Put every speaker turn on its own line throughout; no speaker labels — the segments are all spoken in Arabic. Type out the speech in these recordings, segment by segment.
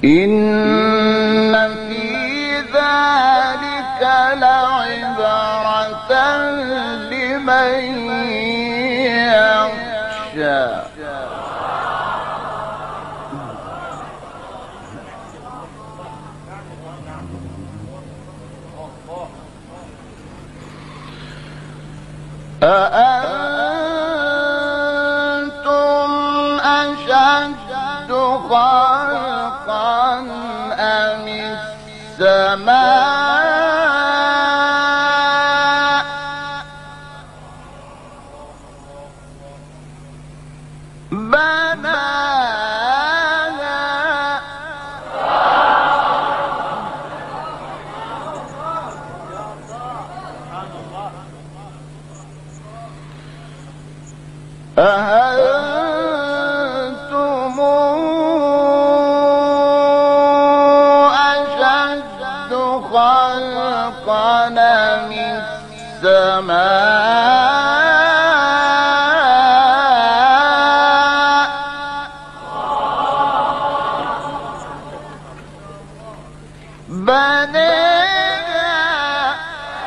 إن في ذلك لعبرة لمن يخشى أأنتم أشد خلقا أم السماء بناها أأنتم أشد خلقا أم السماء بناها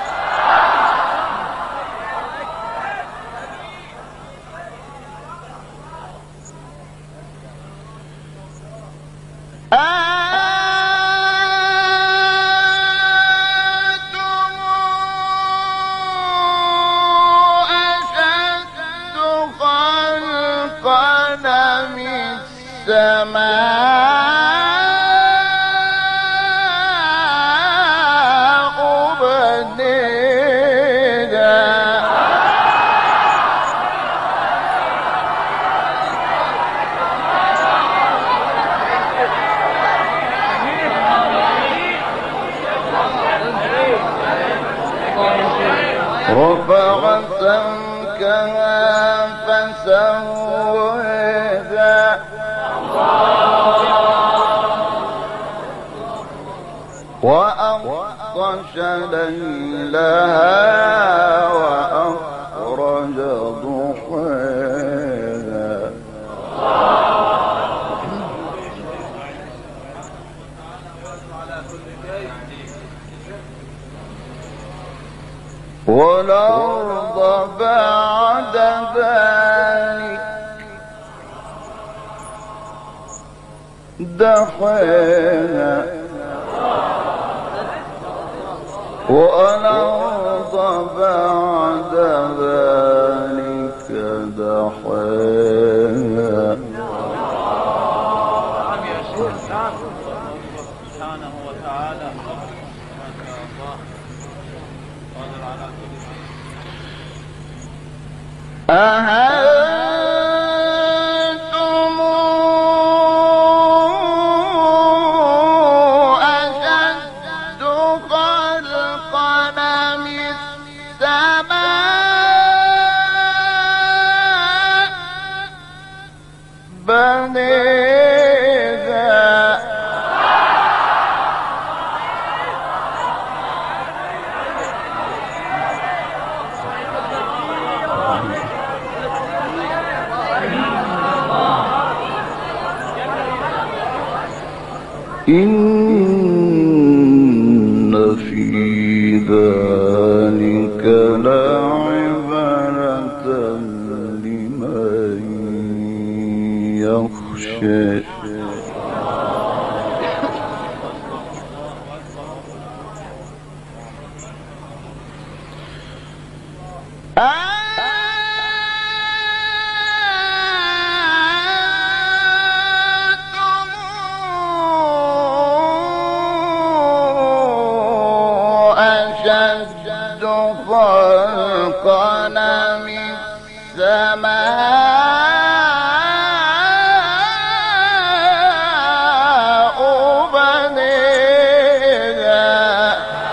أأنتم أشد خلقا أم السماء بنيها رفع سمكها فسواها وأغطش ليلها وأخرج ضحاها والأرض بعد ذلك دحاها والأرض بعد ذلك دحاها
سبحانه وتعالى ما شاء الله قادر على كل شيء.
أأنتم أشد خلقا أم السماء بنيها إن في ذلك لعبرة لمن يخشى أشد خلقا أم السماء بنيها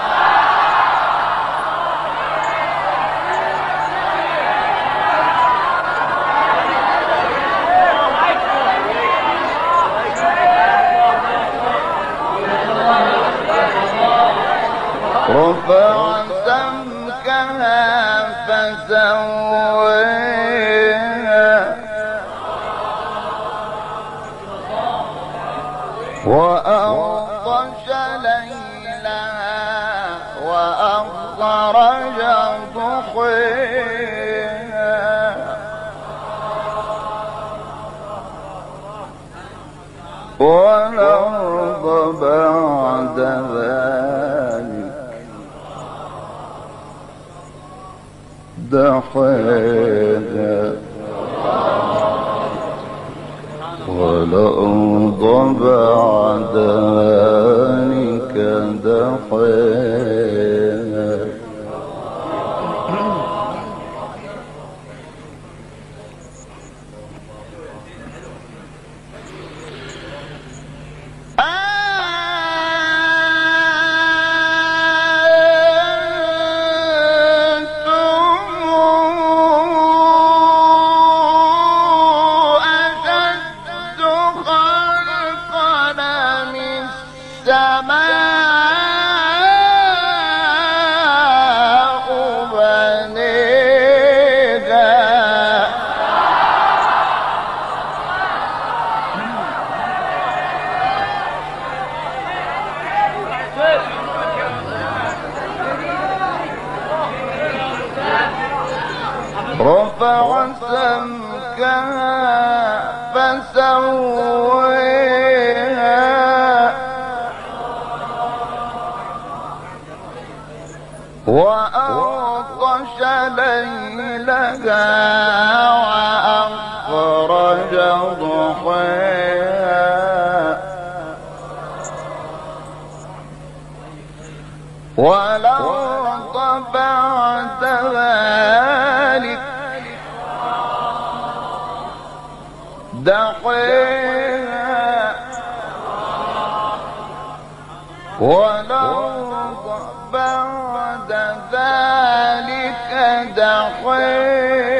رفع سمكها فسواها وأغطش ليلها وأخرج ضحيها والأرض بعد ذلك دحاها والأرض بعد ذلك دحاها رفع سمكها فسويها وأغطش ليلها وأخرج ضحيها والأرض بعد ذلك دحيها والأرض بعد ذلك دحيها